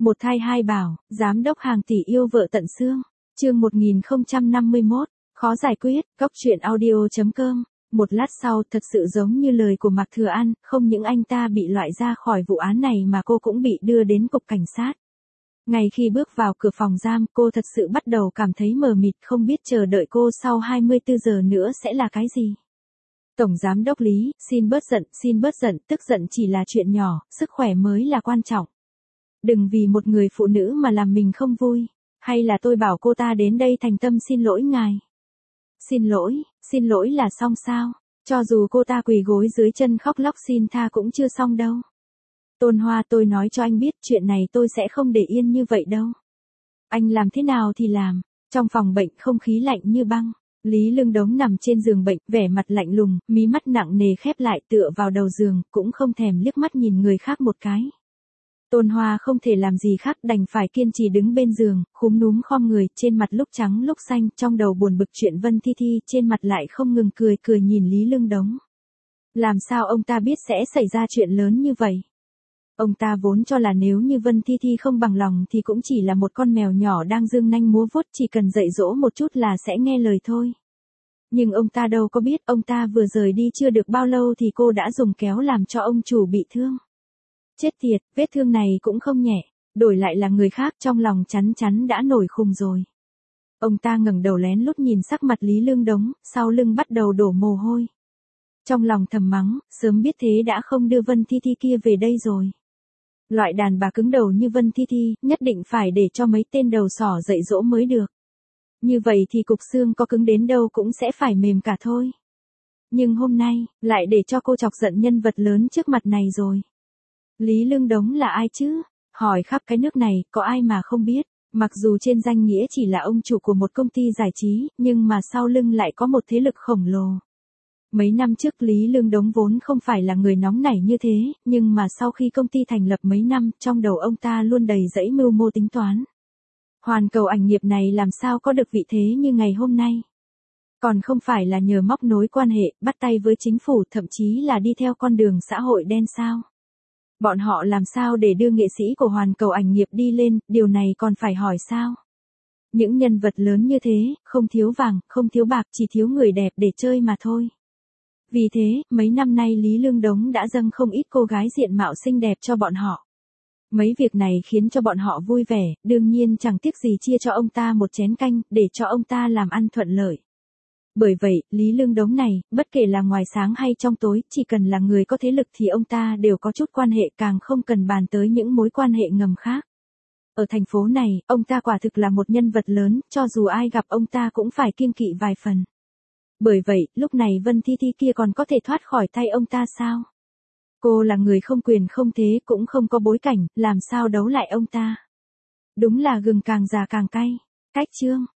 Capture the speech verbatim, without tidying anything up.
Một thai hai bảo, giám đốc hàng tỷ yêu vợ tận xương. Chương một nghìn không trăm năm mươi mốt, khó giải quyết, góc truyện audio chấm com. Một lát sau, thật sự giống như lời của Mạc Thừa An, không những anh ta bị loại ra khỏi vụ án này mà cô cũng bị đưa đến cục cảnh sát. Ngay khi bước vào cửa phòng giam, cô thật sự bắt đầu cảm thấy mờ mịt, không biết chờ đợi cô sau hai mươi tư giờ nữa sẽ là cái gì. Tổng giám đốc Lý, xin bớt giận, xin bớt giận, tức giận chỉ là chuyện nhỏ, sức khỏe mới là quan trọng. Đừng vì một người phụ nữ mà làm mình không vui, hay là tôi bảo cô ta đến đây thành tâm xin lỗi ngài. Xin lỗi, xin lỗi là xong sao, cho dù cô ta quỳ gối dưới chân khóc lóc xin tha cũng chưa xong đâu. Tôn Hoa, tôi nói cho anh biết chuyện này tôi sẽ không để yên như vậy đâu. Anh làm thế nào thì làm. Trong phòng bệnh không khí lạnh như băng. Lý Lương Đống nằm trên giường bệnh, vẻ mặt lạnh lùng, mí mắt nặng nề khép lại tựa vào đầu giường, cũng không thèm liếc mắt nhìn người khác một cái. Tôn Hoa không thể làm gì khác đành phải kiên trì đứng bên giường, khúm núm khom người, trên mặt lúc trắng lúc xanh, trong đầu buồn bực chuyện Vân Thi Thi, trên mặt lại không ngừng cười cười nhìn Lý Lương Đống. Làm sao ông ta biết sẽ xảy ra chuyện lớn như vậy? Ông ta vốn cho là nếu như Vân Thi Thi không bằng lòng thì cũng chỉ là một con mèo nhỏ đang dương nanh múa vuốt, chỉ cần dạy dỗ một chút là sẽ nghe lời thôi. Nhưng ông ta đâu có biết, ông ta vừa rời đi chưa được bao lâu thì cô đã dùng kéo làm cho ông chủ bị thương. Chết tiệt, vết thương này cũng không nhẹ, đổi lại là người khác trong lòng chắn chắn đã nổi khùng rồi. Ông ta ngẩng đầu lén lút nhìn sắc mặt Lý Lương Đống, sau lưng bắt đầu đổ mồ hôi. Trong lòng thầm mắng, sớm biết thế đã không đưa Vân Thi Thi kia về đây rồi. Loại đàn bà cứng đầu như Vân Thi Thi, nhất định phải để cho mấy tên đầu sỏ dạy dỗ mới được. Như vậy thì cục xương có cứng đến đâu cũng sẽ phải mềm cả thôi. Nhưng hôm nay, lại để cho cô chọc giận nhân vật lớn trước mặt này rồi. Lý Lương Đống là ai chứ? Hỏi khắp cái nước này, có ai mà không biết. Mặc dù trên danh nghĩa chỉ là ông chủ của một công ty giải trí, nhưng mà sau lưng lại có một thế lực khổng lồ. Mấy năm trước Lý Lương Đống vốn không phải là người nóng nảy như thế, nhưng mà sau khi công ty thành lập mấy năm, trong đầu ông ta luôn đầy dẫy mưu mô tính toán. Hoàn Cầu Ảnh Nghiệp này làm sao có được vị thế như ngày hôm nay. Còn không phải là nhờ móc nối quan hệ, bắt tay với chính phủ, thậm chí là đi theo con đường xã hội đen sao. Bọn họ làm sao để đưa nghệ sĩ của Hoàn Cầu Ảnh Nghiệp đi lên, điều này còn phải hỏi sao. Những nhân vật lớn như thế, không thiếu vàng, không thiếu bạc, chỉ thiếu người đẹp để chơi mà thôi. Vì thế, mấy năm nay Lý Lương Đống đã dâng không ít cô gái diện mạo xinh đẹp cho bọn họ. Mấy việc này khiến cho bọn họ vui vẻ, đương nhiên chẳng tiếc gì chia cho ông ta một chén canh, để cho ông ta làm ăn thuận lợi. Bởi vậy, Lý Lương Đống này, bất kể là ngoài sáng hay trong tối, chỉ cần là người có thế lực thì ông ta đều có chút quan hệ, càng không cần bàn tới những mối quan hệ ngầm khác. Ở thành phố này, ông ta quả thực là một nhân vật lớn, cho dù ai gặp ông ta cũng phải kiêng kỵ vài phần. Bởi vậy, lúc này Vân Thi Thi kia còn có thể thoát khỏi tay ông ta sao? Cô là người không quyền không thế, cũng không có bối cảnh, làm sao đấu lại ông ta? Đúng là gừng càng già càng cay. Cách chương.